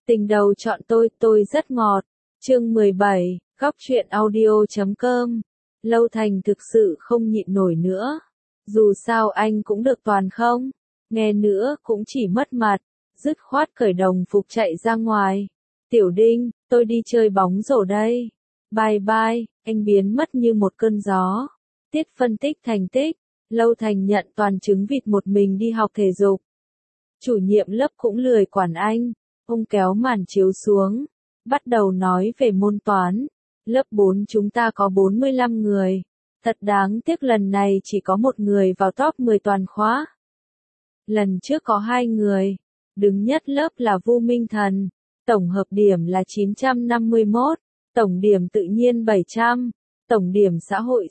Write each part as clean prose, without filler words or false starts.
Tình đầu chọn tôi rất ngọt. Chương 17, góc truyện audio.com. Lâu Thành thực sự không nhịn nổi nữa. Dù sao anh cũng được toàn không? Nghe nữa cũng chỉ mất mặt, dứt khoát cởi đồng phục chạy ra ngoài. Tiểu Đinh, tôi đi chơi bóng rổ đây. Bye bye, anh biến mất như một cơn gió. Tiết phân tích thành tích, Lâu Thành nhận toàn trứng vịt một mình đi học thể dục. Chủ nhiệm lớp cũng lười quản anh, ông kéo màn chiếu xuống, bắt đầu nói về môn toán. Lớp 4 chúng ta có 45 người, thật đáng tiếc lần này chỉ có một người vào top 10 toàn khóa. Lần trước có 2 người, đứng nhất lớp là Vu Minh Thần, tổng hợp điểm là 951, tổng điểm tự nhiên 700, tổng điểm xã hội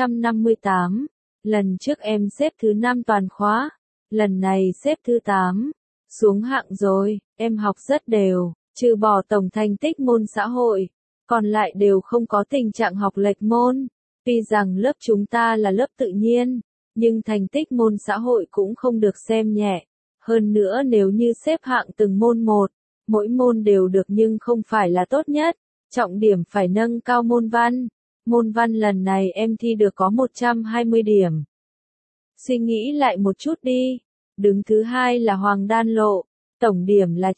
658. Lần trước em xếp thứ 5 toàn khóa, lần này xếp thứ 8, xuống hạng rồi. Em học rất đều, trừ bỏ tổng thành tích môn xã hội, còn lại đều không có tình trạng học lệch môn. Tuy rằng lớp chúng ta là lớp tự nhiên, nhưng thành tích môn xã hội cũng không được xem nhẹ. Hơn nữa nếu như xếp hạng từng môn một, mỗi môn đều được nhưng không phải là tốt nhất. Trọng điểm phải nâng cao môn văn. Môn văn lần này em thi được có 120 điểm. Suy nghĩ lại một chút đi. Đứng thứ 2 là Hoàng Đan Lộ, tổng điểm là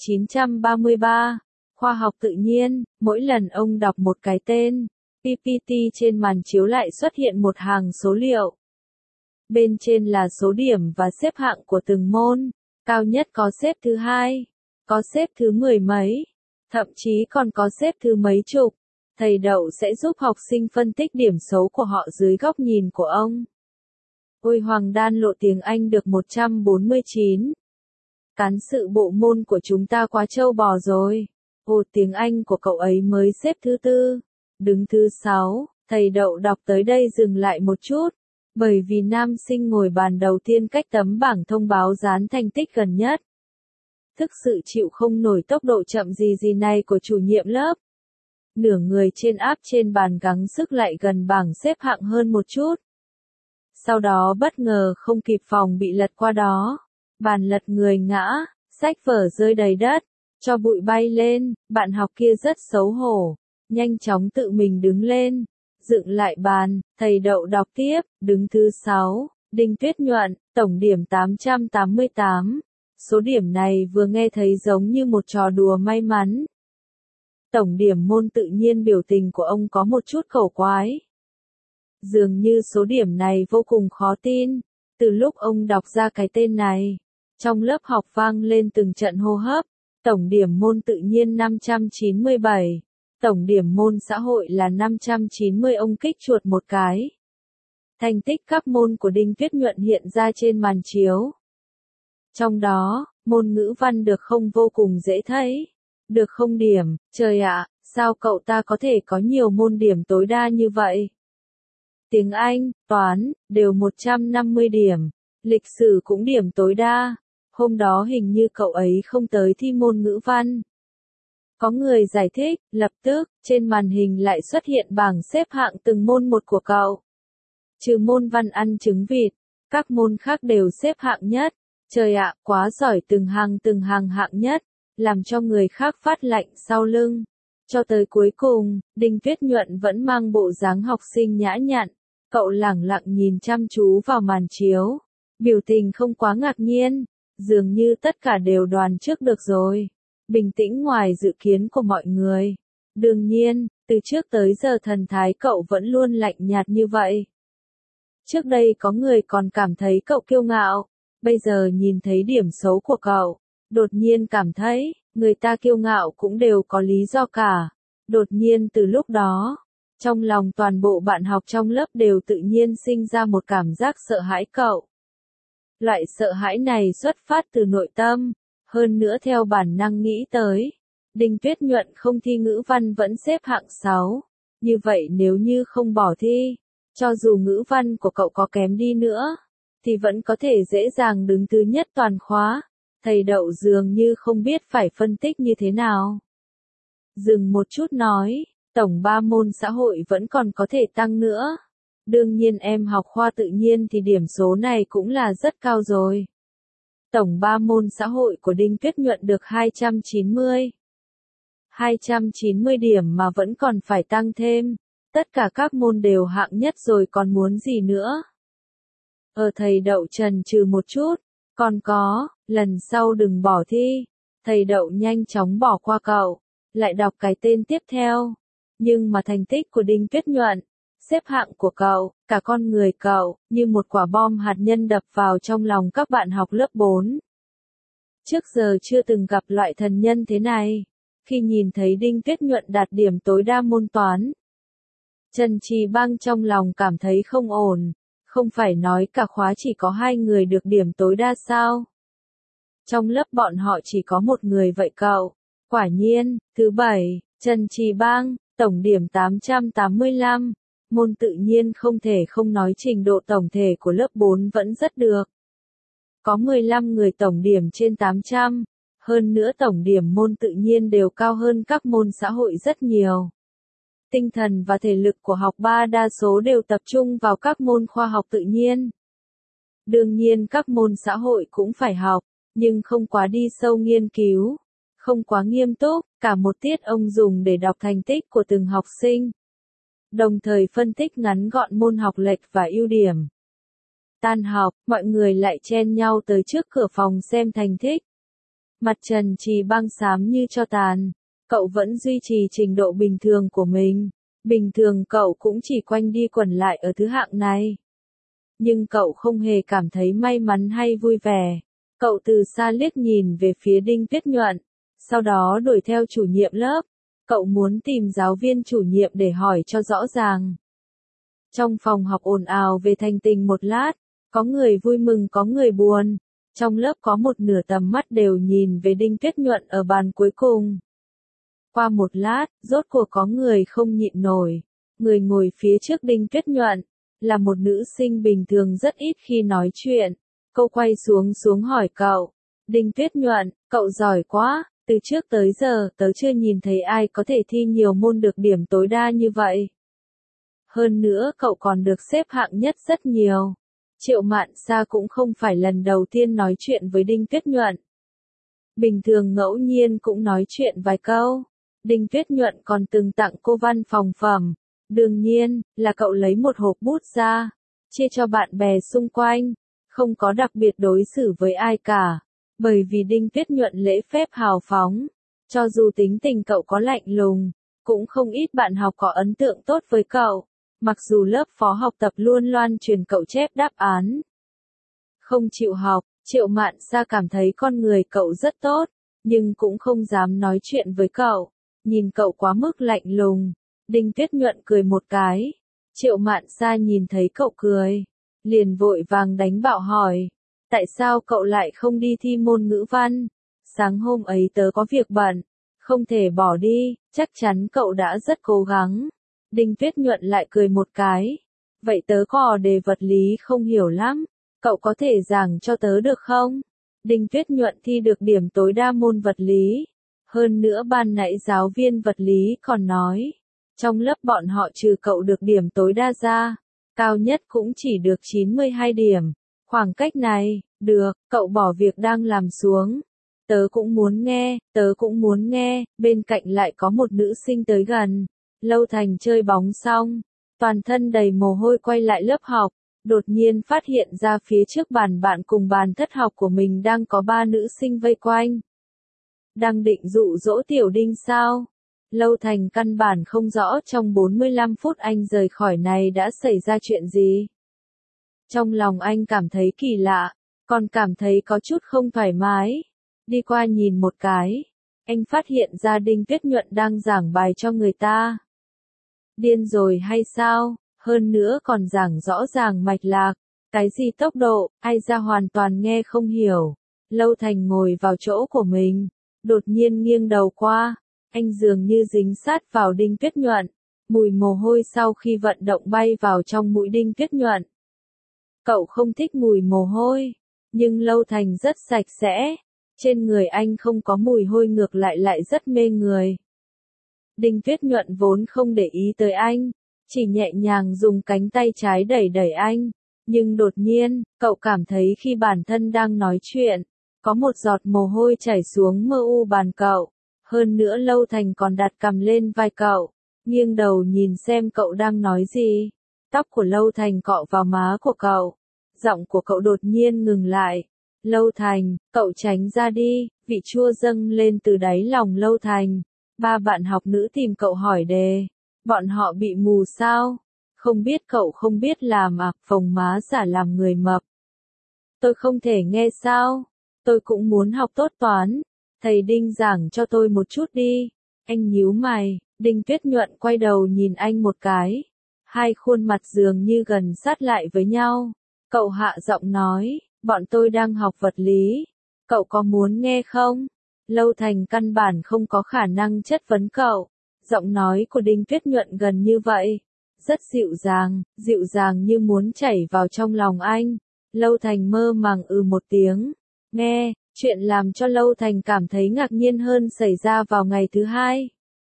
933. Khoa học tự nhiên, mỗi lần ông đọc một cái tên, PPT trên màn chiếu lại xuất hiện một hàng số liệu. Bên trên là số điểm và xếp hạng của từng môn, cao nhất có xếp thứ 2, có xếp thứ 10 mấy, thậm chí còn có xếp thứ mấy chục. Thầy Đậu sẽ giúp học sinh phân tích điểm số của họ dưới góc nhìn của ông. Ôi Hoàng Đan Lộ tiếng Anh được 149. Cán sự bộ môn của chúng ta quá trâu bò rồi. Ồ tiếng Anh của cậu ấy mới xếp thứ 4, đứng thứ 6. Thầy Đậu đọc tới đây dừng lại một chút, bởi vì nam sinh ngồi bàn đầu tiên cách tấm bảng thông báo dán thành tích gần nhất. Thực sự chịu không nổi tốc độ chậm gì này của chủ nhiệm lớp. Nửa người trên áp trên bàn gắng sức lại gần bảng xếp hạng hơn một chút. Sau đó bất ngờ không kịp phòng bị lật qua đó. Bàn lật người ngã, sách vở rơi đầy đất, cho bụi bay lên, bạn học kia rất xấu hổ, nhanh chóng tự mình đứng lên, dựng lại bàn. Thầy Đậu đọc tiếp, đứng thứ 6, Đinh Tuyết Nhuận, tổng điểm 888. Số điểm này vừa nghe thấy giống như một trò đùa may mắn. Tổng điểm môn tự nhiên biểu tình của ông có một chút khẩu quái. Dường như số điểm này vô cùng khó tin. Từ lúc ông đọc ra cái tên này, trong lớp học vang lên từng trận hô hấp. Tổng điểm môn tự nhiên 597, tổng điểm môn xã hội là 590. Ông kích chuột một cái. Thành tích các môn của Đinh Tuyết Nhuận hiện ra trên màn chiếu. Trong đó, môn ngữ văn được không vô cùng dễ thấy. Được không điểm, trời ạ, sao cậu ta có thể có nhiều môn điểm tối đa như vậy? Tiếng Anh, toán, đều 150 điểm. Lịch sử cũng điểm tối đa. Hôm đó hình như cậu ấy không tới thi môn ngữ văn. Có người giải thích, lập tức, trên màn hình lại xuất hiện bảng xếp hạng từng môn một của cậu. Trừ môn văn ăn trứng vịt, các môn khác đều xếp hạng nhất. Trời ạ, quá giỏi, từng hàng hạng nhất, làm cho người khác phát lạnh sau lưng. Cho tới cuối cùng, Đinh Tuyết Nhuận vẫn mang bộ dáng học sinh nhã nhặn. Cậu lẳng lặng nhìn chăm chú vào màn chiếu. Biểu tình không quá ngạc nhiên. Dường như tất cả đều đoán trước được rồi. Bình tĩnh ngoài dự kiến của mọi người. Đương nhiên, từ trước tới giờ thần thái cậu vẫn luôn lạnh nhạt như vậy. Trước đây có người còn cảm thấy cậu kiêu ngạo. Bây giờ nhìn thấy điểm số của cậu, đột nhiên cảm thấy, người ta kiêu ngạo cũng đều có lý do cả. Đột nhiên từ lúc đó, trong lòng toàn bộ bạn học trong lớp đều tự nhiên sinh ra một cảm giác sợ hãi cậu. Loại sợ hãi này xuất phát từ nội tâm, hơn nữa theo bản năng nghĩ tới. Đinh Tuyết Nhuận không thi ngữ văn vẫn xếp hạng 6. Như vậy nếu như không bỏ thi, cho dù ngữ văn của cậu có kém đi nữa, thì vẫn có thể dễ dàng đứng thứ nhất toàn khóa. Thầy Đậu dường như không biết phải phân tích như thế nào. Dừng một chút nói, tổng 3 môn xã hội vẫn còn có thể tăng nữa. Đương nhiên em học khoa tự nhiên thì điểm số này cũng là rất cao rồi. Tổng 3 môn xã hội của Đinh Tuyết Nhuận được 290. 290 điểm mà vẫn còn phải tăng thêm. Tất cả các môn đều hạng nhất rồi còn muốn gì nữa. Thầy Đậu chần chừ một chút. Còn có, lần sau đừng bỏ thi. Thầy Đậu nhanh chóng bỏ qua cậu. Lại đọc cái tên tiếp theo. Nhưng mà thành tích của Đinh Tuyết Nhuận, xếp hạng của cậu, cả con người cậu, như một quả bom hạt nhân đập vào trong lòng các bạn học lớp 4. Trước giờ chưa từng gặp loại thần nhân thế này. Khi nhìn thấy Đinh Tuyết Nhuận đạt điểm tối đa môn toán, Trần Trì Băng trong lòng cảm thấy không ổn. Không phải nói cả khóa chỉ có 2 người được điểm tối đa sao? Trong lớp bọn họ chỉ có một người vậy cậu. Quả nhiên, thứ 7, Trần Trì Băng, tổng điểm 885. Môn tự nhiên không thể không nói trình độ tổng thể của lớp 4 vẫn rất được. Có 15 người tổng điểm trên 800. Hơn nữa tổng điểm môn tự nhiên đều cao hơn các môn xã hội rất nhiều. Tinh thần và thể lực của học ba đa số đều tập trung vào các môn khoa học tự nhiên. Đương nhiên các môn xã hội cũng phải học, nhưng không quá đi sâu nghiên cứu, không quá nghiêm túc, cả một tiết ông dùng để đọc thành tích của từng học sinh. Đồng thời phân tích ngắn gọn môn học lệch và ưu điểm. Tan học, mọi người lại chen nhau tới trước cửa phòng xem thành tích. Mặt Trần Trì Băng xám như tro tàn. Cậu vẫn duy trì trình độ bình thường của mình. Bình thường cậu cũng chỉ quanh đi quẩn lại ở thứ hạng này. Nhưng cậu không hề cảm thấy may mắn hay vui vẻ. Cậu từ xa liếc nhìn về phía Đinh Tuyết Nhuận. Sau đó đuổi theo chủ nhiệm lớp. Cậu muốn tìm giáo viên chủ nhiệm để hỏi cho rõ ràng. Trong phòng học ồn ào về thành tình một lát. Có người vui mừng có người buồn. Trong lớp có một nửa tầm mắt đều nhìn về Đinh Tuyết Nhuận ở bàn cuối cùng. Qua một lát, rốt cuộc có người không nhịn nổi. Người ngồi phía trước Đinh Tuyết Nhuận, là một nữ sinh bình thường rất ít khi nói chuyện. Cô quay xuống hỏi cậu. Đinh Tuyết Nhuận, cậu giỏi quá, từ trước tới giờ, tớ chưa nhìn thấy ai có thể thi nhiều môn được điểm tối đa như vậy. Hơn nữa cậu còn được xếp hạng nhất rất nhiều. Triệu Mạn Sa cũng không phải lần đầu tiên nói chuyện với Đinh Tuyết Nhuận. Bình thường ngẫu nhiên cũng nói chuyện vài câu. Đinh Tuyết Nhuận còn từng tặng cô văn phòng phẩm. Đương nhiên, là cậu lấy một hộp bút ra, chia cho bạn bè xung quanh, không có đặc biệt đối xử với ai cả. Bởi vì Đinh Tuyết Nhuận lễ phép hào phóng, cho dù tính tình cậu có lạnh lùng, cũng không ít bạn học có ấn tượng tốt với cậu. Mặc dù lớp phó học tập luôn loan truyền cậu chép đáp án, không chịu học, Triệu Mạn Sa cảm thấy con người cậu rất tốt, nhưng cũng không dám nói chuyện với cậu. Nhìn cậu quá mức lạnh lùng, Đinh Tuyết Nhuận cười một cái. Triệu Mạn Sa nhìn thấy cậu cười, liền vội vàng đánh bạo hỏi. Tại sao cậu lại không đi thi môn ngữ văn? Sáng hôm ấy tớ có việc bận, không thể bỏ đi, chắc chắn cậu đã rất cố gắng. Đinh Tuyết Nhuận lại cười một cái. Vậy tớ có đề vật lý không hiểu lắm, cậu có thể giảng cho tớ được không? Đinh Tuyết Nhuận thi được điểm tối đa môn vật lý. Hơn nữa ban nãy giáo viên vật lý còn nói, trong lớp bọn họ trừ cậu được điểm tối đa ra, cao nhất cũng chỉ được 92 điểm. Khoảng cách này, được, cậu bỏ việc đang làm xuống. Tớ cũng muốn nghe, bên cạnh lại có một nữ sinh tới gần. Lâu Thành chơi bóng xong, toàn thân đầy mồ hôi quay lại lớp học, đột nhiên phát hiện ra phía trước bàn bạn cùng bàn thất học của mình đang có 3 nữ sinh vây quanh. Đang định dụ dỗ Tiểu Đinh sao? Lâu Thành căn bản không rõ trong 45 phút anh rời khỏi này đã xảy ra chuyện gì. Trong lòng anh cảm thấy kỳ lạ, còn cảm thấy có chút không thoải mái. Đi qua nhìn một cái, anh phát hiện ra Đinh Tuyết Nhuận đang giảng bài cho người ta. Điên rồi hay sao? Hơn nữa còn giảng rõ ràng mạch lạc. Cái gì tốc độ, ai ra hoàn toàn nghe không hiểu. Lâu Thành ngồi vào chỗ của mình, đột nhiên nghiêng đầu qua. Anh dường như dính sát vào Đinh Tuyết Nhuận. Mùi mồ hôi sau khi vận động bay vào trong mũi Đinh Tuyết Nhuận. Cậu không thích mùi mồ hôi, nhưng Lâu Thành rất sạch sẽ. Trên người anh không có mùi hôi ngược lại rất mê người. Đinh Tuyết Nhuận vốn không để ý tới anh, chỉ nhẹ nhàng dùng cánh tay trái đẩy anh. Nhưng đột nhiên, cậu cảm thấy khi bản thân đang nói chuyện, có một giọt mồ hôi chảy xuống mơ u bàn cậu. Hơn nữa Lâu Thành còn đặt cằm lên vai cậu, nghiêng đầu nhìn xem cậu đang nói gì. Tóc của Lâu Thành cọ vào má của cậu. Giọng của cậu đột nhiên ngừng lại. Lâu Thành, cậu tránh ra đi, vị chua dâng lên từ đáy lòng Lâu Thành. Ba bạn học nữ tìm cậu hỏi đề. Bọn họ bị mù sao? Không biết cậu không biết làm à, phồng má giả làm người mập. Tôi không thể nghe sao? Tôi cũng muốn học tốt toán. Thầy Đinh giảng cho tôi một chút đi. Anh nhíu mày, Đinh Tuyết Nhuận quay đầu nhìn anh một cái. Hai khuôn mặt dường như gần sát lại với nhau. Cậu hạ giọng nói, bọn tôi đang học vật lý. Cậu có muốn nghe không? Lâu Thành căn bản không có khả năng chất vấn cậu. Giọng nói của Đinh Tuyết Nhuận gần như vậy. Rất dịu dàng như muốn chảy vào trong lòng anh. Lâu Thành mơ màng một tiếng. Nghe, chuyện làm cho Lâu Thành cảm thấy ngạc nhiên hơn xảy ra vào ngày thứ hai.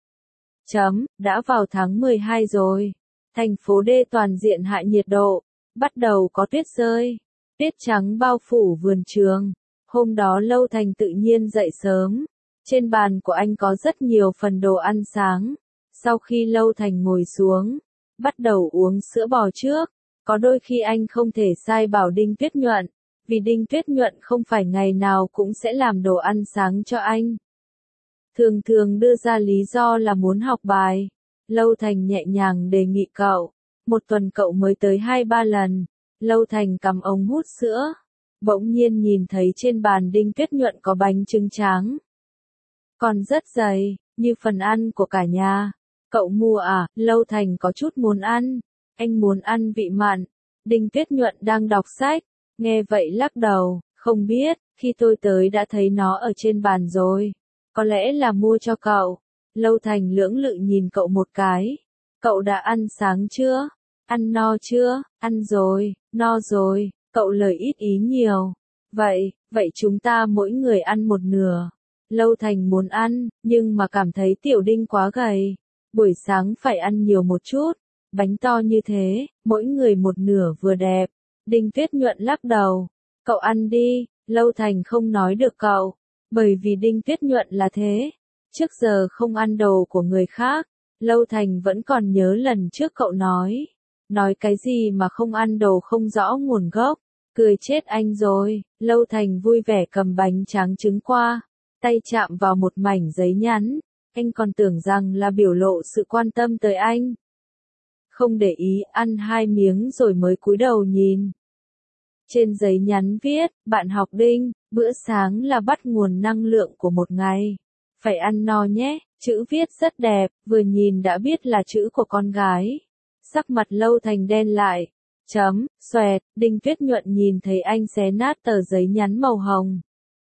Đã vào tháng 12 rồi. Thành phố D toàn diện hạ nhiệt độ. Bắt đầu có tuyết rơi. Tuyết trắng bao phủ vườn trường. Hôm đó Lâu Thành tự nhiên dậy sớm. Trên bàn của anh có rất nhiều phần đồ ăn sáng. Sau khi Lâu Thành ngồi xuống, bắt đầu uống sữa bò trước. Có đôi khi anh không thể sai bảo Đinh Tuyết Nhuận, vì Đinh Tuyết Nhuận không phải ngày nào cũng sẽ làm đồ ăn sáng cho anh. Thường thường đưa ra lý do là muốn học bài. Lâu Thành nhẹ nhàng đề nghị cậu. Một tuần cậu mới tới 2-3 lần. Lâu Thành cầm ống hút sữa. Bỗng nhiên nhìn thấy trên bàn Đinh Tuyết Nhuận có bánh trứng tráng. Còn rất dày, như phần ăn của cả nhà. Cậu mua à? Lâu Thành có chút muốn ăn. Anh muốn ăn vị mặn. Đinh Tuyết Nhuận đang đọc sách. Nghe vậy lắc đầu, không biết, khi tôi tới đã thấy nó ở trên bàn rồi. Có lẽ là mua cho cậu. Lâu Thành lưỡng lự nhìn cậu một cái. Cậu đã ăn sáng chưa? Ăn no chưa? Ăn rồi, no rồi. Cậu lời ít ý nhiều. Vậy chúng ta mỗi người ăn một nửa. Lâu Thành muốn ăn, nhưng mà cảm thấy Tiểu Đinh quá gầy. Buổi sáng phải ăn nhiều một chút. Bánh to như thế, mỗi người một nửa vừa đẹp. Đinh Tuyết Nhuận lắc đầu. Cậu ăn đi. Lâu Thành không nói được cậu. Bởi vì Đinh Tuyết Nhuận là thế. Trước giờ không ăn đồ của người khác. Lâu Thành vẫn còn nhớ lần trước cậu nói. Nói cái gì mà không ăn đồ không rõ nguồn gốc. Cười chết anh rồi. Lâu Thành vui vẻ cầm bánh tráng trứng qua. Tay chạm vào một mảnh giấy nhắn. Anh còn tưởng rằng là biểu lộ sự quan tâm tới anh. Không để ý, ăn 2 miếng rồi mới cúi đầu nhìn. Trên giấy nhắn viết, bạn học Đinh, bữa sáng là bắt nguồn năng lượng của một ngày. Phải ăn no nhé, chữ viết rất đẹp, vừa nhìn đã biết là chữ của con gái. Sắc mặt Lâu Thành đen lại. Xoẹt, Đinh Tuyết Nhuận nhìn thấy anh xé nát tờ giấy nhắn màu hồng.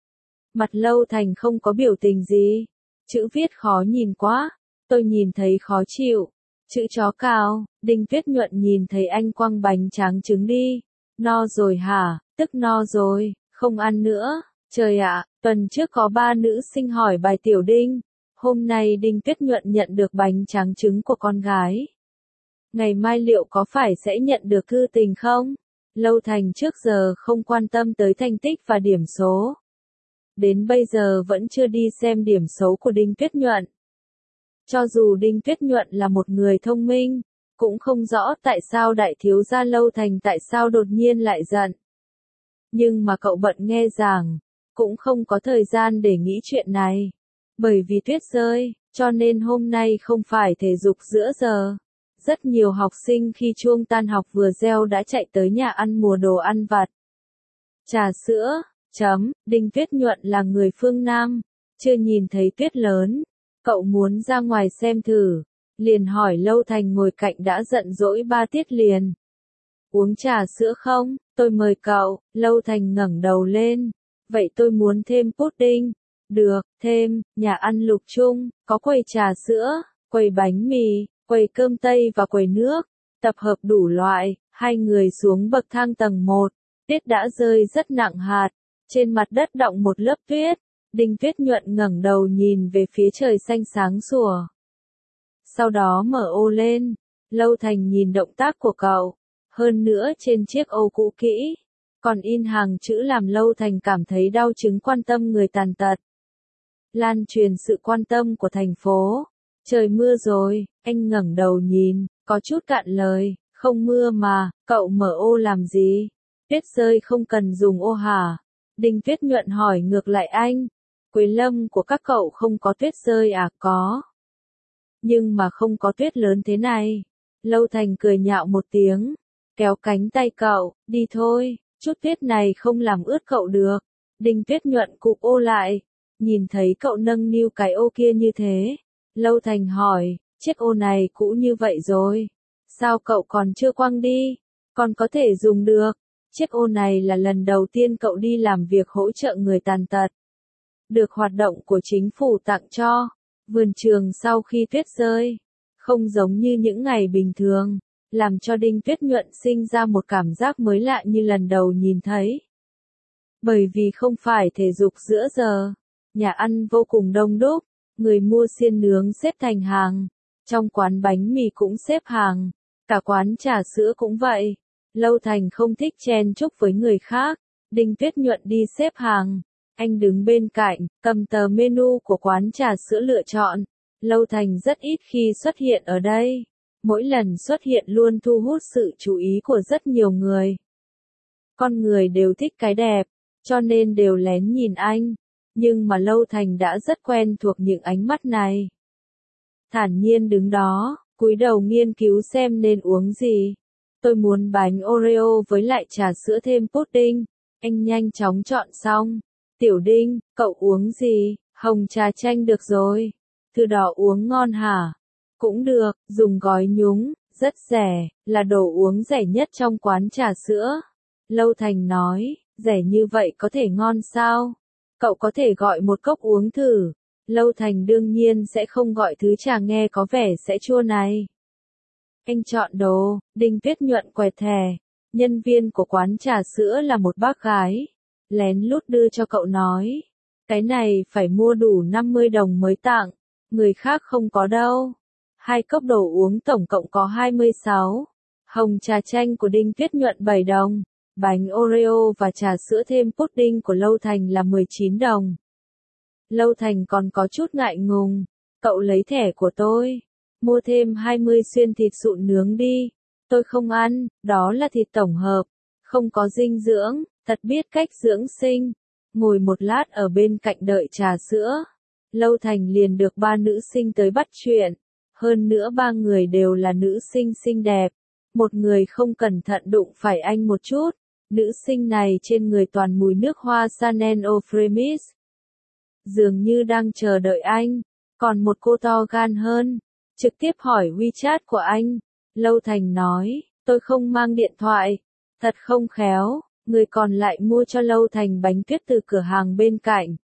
Mặt Lâu Thành không có biểu tình gì. Chữ viết khó nhìn quá, tôi nhìn thấy khó chịu. Chữ chó cào, Đinh Tuyết Nhuận nhìn thấy anh quăng bánh tráng trứng đi. No rồi hả? Tức no rồi, không ăn nữa. Trời ạ, tuần trước có 3 nữ sinh hỏi bài Tiểu Đinh. Hôm nay Đinh Tuyết Nhuận nhận được bánh tráng trứng của con gái. Ngày mai liệu có phải sẽ nhận được thư tình không? Lâu Thành trước giờ không quan tâm tới thành tích và điểm số. Đến bây giờ vẫn chưa đi xem điểm số của Đinh Tuyết Nhuận. Cho dù Đinh Tuyết Nhuận là một người thông minh, cũng không rõ tại sao đại thiếu gia Lâu Thành tại sao đột nhiên lại giận. Nhưng mà cậu bận nghe giảng, cũng không có thời gian để nghĩ chuyện này. Bởi vì tuyết rơi, cho nên hôm nay không phải thể dục giữa giờ. Rất nhiều học sinh khi chuông tan học vừa reo đã chạy tới nhà ăn mua đồ ăn vặt. Trà sữa, Đinh Tuyết Nhuận là người phương Nam, chưa nhìn thấy tuyết lớn. Cậu muốn ra ngoài xem thử, liền hỏi Lâu Thành ngồi cạnh đã giận dỗi 3 tiết liền. Uống trà sữa không? Tôi mời cậu. Lâu Thành ngẩng đầu lên. Vậy tôi muốn thêm pudding. Được, thêm, nhà ăn Lục Trung, có quầy trà sữa, quầy bánh mì, quầy cơm tây và quầy nước, tập hợp đủ loại. Hai người xuống bậc thang tầng 1, tuyết đã rơi rất nặng hạt, trên mặt đất đọng một lớp tuyết. Đinh Tuyết Nhuận ngẩng đầu nhìn về phía trời xanh sáng sủa. Sau đó mở ô lên. Lâu Thành nhìn động tác của cậu. Hơn nữa trên chiếc ô cũ kỹ, còn in hàng chữ làm Lâu Thành cảm thấy đau chứng quan tâm người tàn tật. lan truyền sự quan tâm của thành phố. Trời mưa rồi, anh ngẩng đầu nhìn, có chút cạn lời, không mưa mà, cậu mở ô làm gì? Tuyết rơi không cần dùng ô hả? Đinh Tuyết Nhuận hỏi ngược lại anh. Quế Lâm của các cậu không có tuyết rơi à? Có. Nhưng mà không có tuyết lớn thế này. Lâu Thành cười nhạo một tiếng, kéo cánh tay cậu, đi thôi, chút tuyết này không làm ướt cậu được. Đinh Tuyết Nhuận cụp ô lại, nhìn thấy cậu nâng niu cái ô kia như thế. Lâu Thành hỏi, chiếc ô này cũ như vậy rồi, sao cậu còn chưa quăng đi, còn có thể dùng được. Chiếc ô này là lần đầu tiên cậu đi làm việc hỗ trợ người tàn tật. Được hoạt động của chính phủ tặng cho. Vườn trường sau khi tuyết rơi, không giống như những ngày bình thường, làm cho Đinh Tuyết Nhuận sinh ra một cảm giác mới lạ như lần đầu nhìn thấy. Bởi vì không phải thể dục giữa giờ, nhà ăn vô cùng đông đúc, người mua xiên nướng xếp thành hàng, trong quán bánh mì cũng xếp hàng, cả quán trà sữa cũng vậy. Lâu Thành không thích chen chúc với người khác, Đinh Tuyết Nhuận đi xếp hàng. Anh đứng bên cạnh, cầm tờ menu của quán trà sữa lựa chọn. Lâu Thành rất ít khi xuất hiện ở đây. Mỗi lần xuất hiện luôn thu hút sự chú ý của rất nhiều người. Con người đều thích cái đẹp, cho nên đều lén nhìn anh. Nhưng mà Lâu Thành đã rất quen thuộc những ánh mắt này. Thản nhiên đứng đó, cúi đầu nghiên cứu xem nên uống gì. Tôi muốn bánh Oreo với lại trà sữa thêm pudding. Anh nhanh chóng chọn xong. Tiểu Đinh, cậu uống gì? Hồng trà chanh được rồi. Thư đỏ uống ngon hả? Cũng được, dùng gói nhúng, rất rẻ, là đồ uống rẻ nhất trong quán trà sữa. Lâu Thành nói, rẻ như vậy có thể ngon sao? Cậu có thể gọi một cốc uống thử. Lâu Thành đương nhiên sẽ không gọi thứ trà nghe có vẻ sẽ chua này. Anh chọn đồ, Đinh Tuyết Nhuận quẹt thẻ. Nhân viên của quán trà sữa là một bác gái. Lén lút đưa cho cậu nói. Cái này phải mua đủ 50 đồng mới tặng. Người khác không có đâu. 2 cốc đồ uống tổng cộng có 26. Hồng trà chanh của Đinh Tuyết Nhuận 7 đồng. Bánh Oreo và trà sữa thêm pudding của Lâu Thành là 19 đồng. Lâu Thành còn có chút ngại ngùng. Cậu lấy thẻ của tôi. Mua thêm 20 xuyên thịt sụn nướng đi. Tôi không ăn, đó là thịt tổng hợp. Không có dinh dưỡng, thật biết cách dưỡng sinh. Ngồi một lát ở bên cạnh đợi trà sữa. Lâu Thành liền được 3 nữ sinh tới bắt chuyện. Hơn nữa 3 người đều là nữ sinh xinh đẹp. Một người không cẩn thận đụng phải anh một chút. Nữ sinh này trên người toàn mùi nước hoa Chanel Eau Fragrance. Dường như đang chờ đợi anh. Còn một cô to gan hơn. Trực tiếp hỏi WeChat của anh. Lâu Thành nói, tôi không mang điện thoại. Thật không khéo. Người còn lại mua cho Lâu Thành bánh tuyết từ cửa hàng bên cạnh.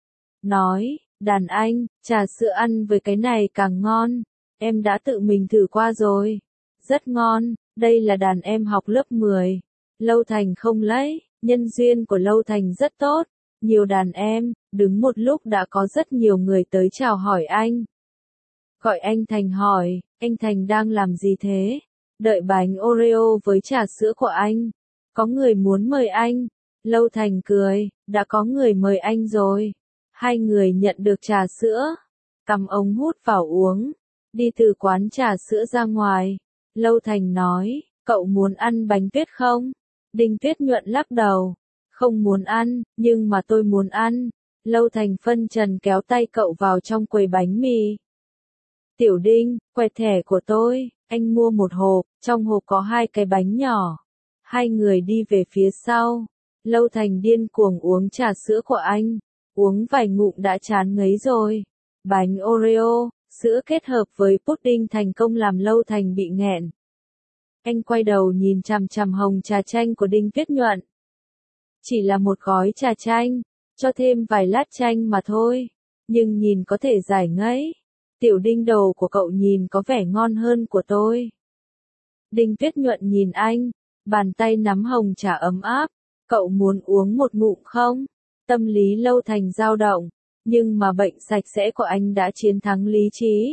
Nói, đàn anh, trà sữa ăn với cái này càng ngon. Em đã tự mình thử qua rồi. Rất ngon, đây là đàn em học lớp 10. Lâu Thành không lấy, nhân duyên của Lâu Thành rất tốt. Nhiều đàn em, đứng một lúc đã có rất nhiều người tới chào hỏi anh. Gọi anh Thành hỏi, anh Thành đang làm gì thế? Đợi bánh Oreo với trà sữa của anh. Có người muốn mời anh. Lâu Thành cười, đã có người mời anh rồi. 2 người nhận được trà sữa. Cầm ống hút vào uống. Đi từ quán trà sữa ra ngoài. Lâu Thành nói, cậu muốn ăn bánh tuyết không? Đinh Tuyết Nhuận lắc đầu. Không muốn ăn, nhưng mà tôi muốn ăn. Lâu Thành phân trần kéo tay cậu vào trong quầy bánh mì. Tiểu Đinh, quẹt thẻ của tôi. Anh mua một hộp, trong hộp có 2 cái bánh nhỏ. 2 người đi về phía sau. Lâu Thành điên cuồng uống trà sữa của anh. Uống vài ngụm đã chán ngấy rồi. Bánh Oreo, sữa kết hợp với pudding thành công làm Lâu Thành bị nghẹn. Anh quay đầu nhìn chằm chằm hồng trà chanh của Đinh Tuyết Nhuận. Chỉ là một gói trà chanh, cho thêm vài lát chanh mà thôi. Nhưng nhìn có thể giải ngấy. Tiểu Đinh đầu của cậu nhìn có vẻ ngon hơn của tôi. Đinh Tuyết Nhuận nhìn anh, bàn tay nắm hồng trà ấm áp. Cậu muốn uống một ngụm không? Tâm lý Lâu Thành dao động, nhưng mà bệnh sạch sẽ của anh đã chiến thắng lý trí.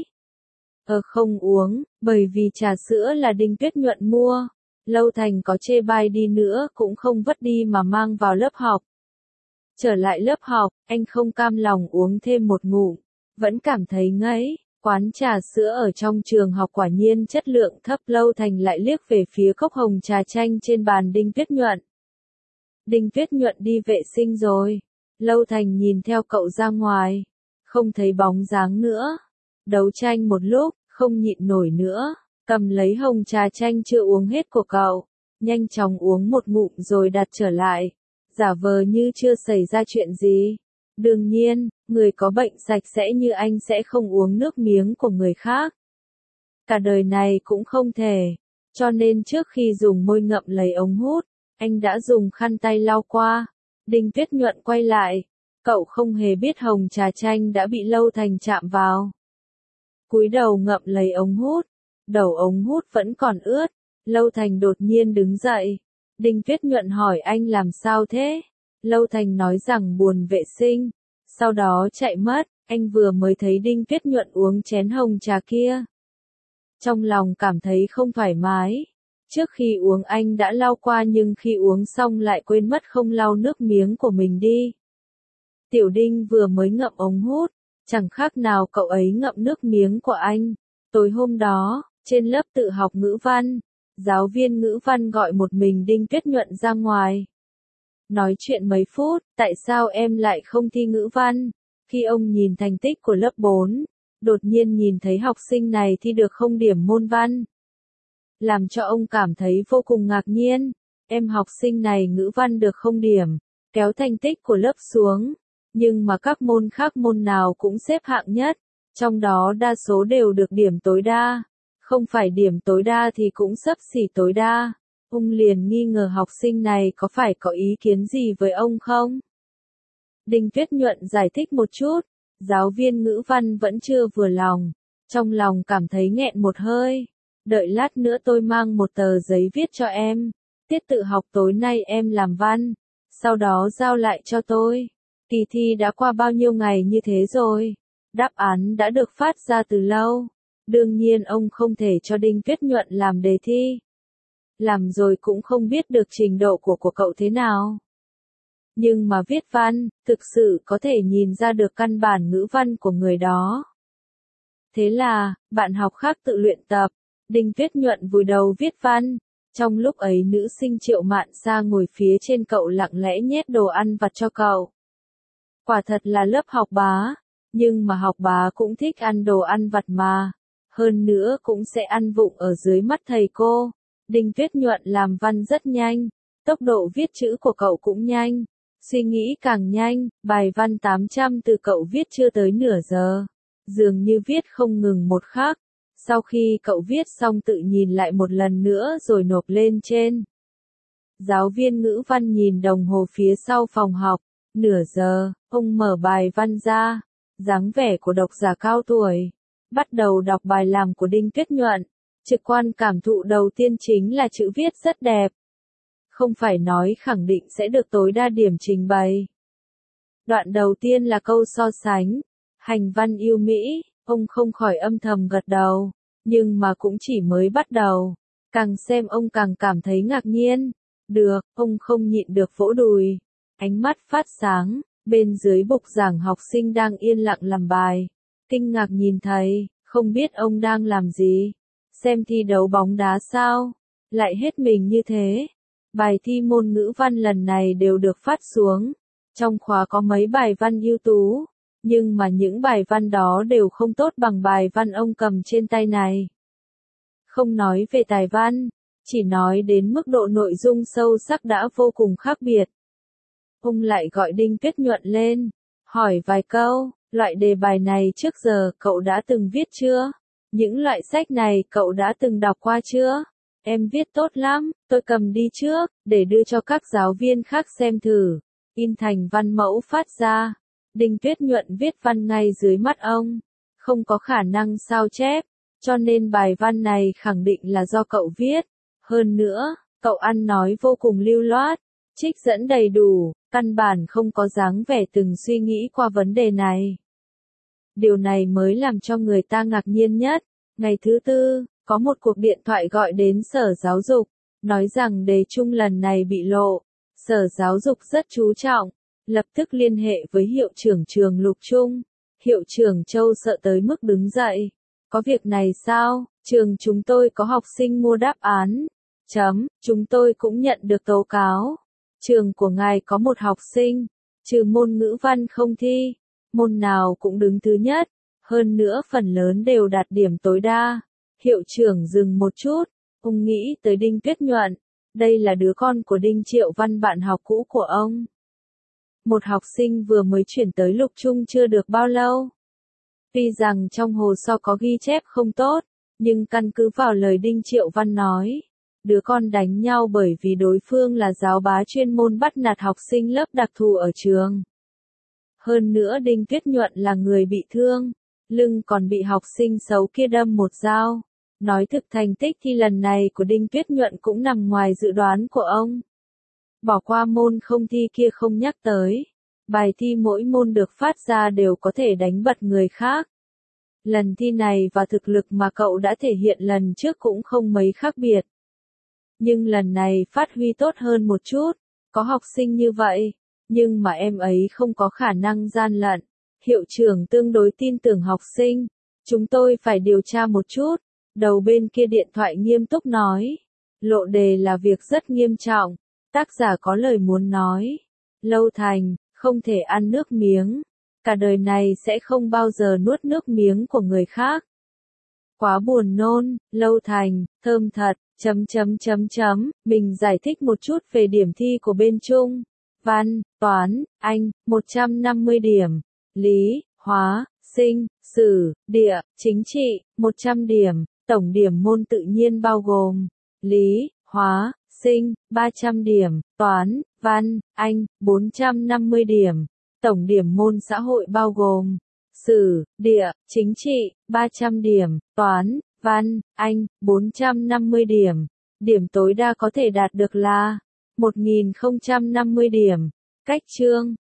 Không uống, bởi vì trà sữa là Đinh Tuyết Nhuận mua. Lâu Thành có chê bai đi nữa cũng không vứt đi mà mang vào lớp học. Trở lại lớp học, anh không cam lòng uống thêm một ngụm, vẫn cảm thấy ngấy. Quán trà sữa ở trong trường học quả nhiên chất lượng thấp. Lâu Thành lại liếc về phía cốc hồng trà chanh trên bàn Đinh Tuyết Nhuận. Đinh Tuyết Nhuận đi vệ sinh rồi. Lâu Thành nhìn theo cậu ra ngoài, không thấy bóng dáng nữa. Đấu tranh một lúc, không nhịn nổi nữa, cầm lấy hồng trà chanh chưa uống hết của cậu, nhanh chóng uống một ngụm rồi đặt trở lại, giả vờ như chưa xảy ra chuyện gì. Đương nhiên, người có bệnh sạch sẽ như anh sẽ không uống nước miếng của người khác. Cả đời này cũng không thể. Cho nên trước khi dùng môi ngậm lấy ống hút, anh đã dùng khăn tay lau qua. Đinh Tuyết Nhuận quay lại. Cậu không hề biết hồng trà chanh đã bị Lâu Thành chạm vào. Cúi đầu ngậm lấy ống hút. Đầu ống hút vẫn còn ướt. Lâu Thành đột nhiên đứng dậy. Đinh Tuyết Nhuận hỏi anh làm sao thế? Lâu Thành nói rằng buồn vệ sinh. Sau đó chạy mất. Anh vừa mới thấy Đinh Tuyết Nhuận uống chén hồng trà kia. Trong lòng cảm thấy không thoải mái. Trước khi uống anh đã lau qua nhưng khi uống xong lại quên mất không lau nước miếng của mình đi. Tiểu Đinh vừa mới ngậm ống hút, chẳng khác nào cậu ấy ngậm nước miếng của anh. Tối hôm đó, trên lớp tự học ngữ văn, giáo viên ngữ văn gọi một mình Đinh Tuyết Nhuận ra ngoài. Nói chuyện mấy phút, tại sao em lại không thi ngữ văn? Khi ông nhìn thành tích của lớp 4, đột nhiên nhìn thấy học sinh này thi được 0 điểm môn văn. Làm cho ông cảm thấy vô cùng ngạc nhiên. Em học sinh này ngữ văn được 0 điểm, kéo thành tích của lớp xuống. Nhưng mà các môn khác môn nào cũng xếp hạng nhất, trong đó đa số đều được điểm tối đa. Không phải điểm tối đa thì cũng xấp xỉ tối đa. Ông liền nghi ngờ học sinh này có phải có ý kiến gì với ông không? Đinh Tuyết Nhuận giải thích một chút, giáo viên ngữ văn vẫn chưa vừa lòng, trong lòng cảm thấy nghẹn một hơi. Đợi lát nữa tôi mang một tờ giấy viết cho em, tiết tự học tối nay em làm văn, sau đó giao lại cho tôi. Kỳ thi đã qua bao nhiêu ngày như thế rồi, đáp án đã được phát ra từ lâu. Đương nhiên ông không thể cho Đinh Tuyết Nhuận làm đề thi. Làm rồi cũng không biết được trình độ của cậu thế nào. Nhưng mà viết văn, thực sự có thể nhìn ra được căn bản ngữ văn của người đó. Thế là, bạn học khác tự luyện tập, Đinh Tuyết Nhuận vùi đầu viết văn. Trong lúc ấy nữ sinh Triệu Mạn Sa ngồi phía trên cậu lặng lẽ nhét đồ ăn vặt cho cậu. Quả thật là lớp học bá, nhưng mà học bá cũng thích ăn đồ ăn vặt mà. Hơn nữa cũng sẽ ăn vụng ở dưới mắt thầy cô. Đinh Tuyết Nhuận làm văn rất nhanh, tốc độ viết chữ của cậu cũng nhanh, suy nghĩ càng nhanh, bài văn 800 từ cậu viết chưa tới nửa giờ, dường như viết không ngừng một khắc. Sau khi cậu viết xong tự nhìn lại một lần nữa rồi nộp lên trên. Giáo viên ngữ văn nhìn đồng hồ phía sau phòng học, nửa giờ, ông mở bài văn ra, dáng vẻ của độc giả cao tuổi, bắt đầu đọc bài làm của Đinh Tuyết Nhuận. Trực quan cảm thụ đầu tiên chính là chữ viết rất đẹp. Không phải nói khẳng định sẽ được tối đa điểm trình bày. Đoạn đầu tiên là câu so sánh, hành văn yêu Mỹ, ông không khỏi âm thầm gật đầu, nhưng mà cũng chỉ mới bắt đầu. Càng xem ông càng cảm thấy ngạc nhiên. Được, ông không nhịn được vỗ đùi. Ánh mắt phát sáng, bên dưới bục giảng học sinh đang yên lặng làm bài. Kinh ngạc nhìn thầy, không biết ông đang làm gì. Xem thi đấu bóng đá sao? Lại hết mình như thế. Bài thi môn ngữ văn lần này đều được phát xuống. Trong khóa có mấy bài văn ưu tú, nhưng mà những bài văn đó đều không tốt bằng bài văn ông cầm trên tay này. Không nói về tài văn, chỉ nói đến mức độ nội dung sâu sắc đã vô cùng khác biệt. Ông lại gọi Đinh Tuyết Nhuận lên, hỏi vài câu, loại đề bài này trước giờ cậu đã từng viết chưa? Những loại sách này cậu đã từng đọc qua chưa? Em viết tốt lắm, tôi cầm đi trước, để đưa cho các giáo viên khác xem thử. In thành văn mẫu phát ra. Đinh Tuyết Nhuận viết văn ngay dưới mắt ông. Không có khả năng sao chép, cho nên bài văn này khẳng định là do cậu viết. Hơn nữa, cậu ăn nói vô cùng lưu loát, trích dẫn đầy đủ, căn bản không có dáng vẻ từng suy nghĩ qua vấn đề này. Điều này mới làm cho người ta ngạc nhiên nhất. Ngày thứ tư, có một cuộc điện thoại gọi đến Sở Giáo dục, nói rằng đề chung lần này bị lộ. Sở Giáo dục rất chú trọng, lập tức liên hệ với hiệu trưởng trường Lục Trung. Hiệu trưởng Châu sợ tới mức đứng dậy. Có việc này sao? Trường chúng tôi có học sinh mua đáp án. Chúng tôi cũng nhận được tố cáo. Trường của ngài có một học sinh, trừ môn ngữ văn không thi, môn nào cũng đứng thứ nhất, hơn nữa phần lớn đều đạt điểm tối đa. Hiệu trưởng dừng một chút, ông nghĩ tới Đinh Tuyết Nhuận, đây là đứa con của Đinh Triệu Văn bạn học cũ của ông. Một học sinh vừa mới chuyển tới Lục Trung chưa được bao lâu. Tuy rằng trong hồ sơ có ghi chép không tốt, nhưng căn cứ vào lời Đinh Triệu Văn nói, đứa con đánh nhau bởi vì đối phương là giáo bá chuyên môn bắt nạt học sinh lớp đặc thù ở trường. Hơn nữa Đinh Tuyết Nhuận là người bị thương, lưng còn bị học sinh xấu kia đâm một dao. Nói thực thành tích thi lần này của Đinh Tuyết Nhuận cũng nằm ngoài dự đoán của ông. Bỏ qua môn không thi kia không nhắc tới. Bài thi mỗi môn được phát ra đều có thể đánh bật người khác. Lần thi này và thực lực mà cậu đã thể hiện lần trước cũng không mấy khác biệt. Nhưng lần này phát huy tốt hơn một chút, có học sinh như vậy, nhưng mà em ấy không có khả năng gian lận. Hiệu trưởng tương đối tin tưởng học sinh, chúng tôi phải điều tra một chút. Đầu bên kia điện thoại nghiêm túc nói, lộ đề là việc rất nghiêm trọng, tác giả có lời muốn nói. Lâu Thành, không thể ăn nước miếng, cả đời này sẽ không bao giờ nuốt nước miếng của người khác. Quá buồn nôn, Lâu Thành, thơm thật, Mình giải thích một chút về điểm thi của bên Trung. Văn, Toán, Anh, 150 điểm. Lý, Hóa, Sinh, Sử, Địa, Chính trị, 100 điểm. Tổng điểm môn tự nhiên bao gồm Lý, Hóa, Sinh, 300 điểm. Toán, Văn, Anh, 450 điểm. Tổng điểm môn xã hội bao gồm Sử, Địa, Chính trị, 300 điểm. Toán, Văn, Anh, 450 điểm. Điểm tối đa có thể đạt được là 1050 điểm. Cách chương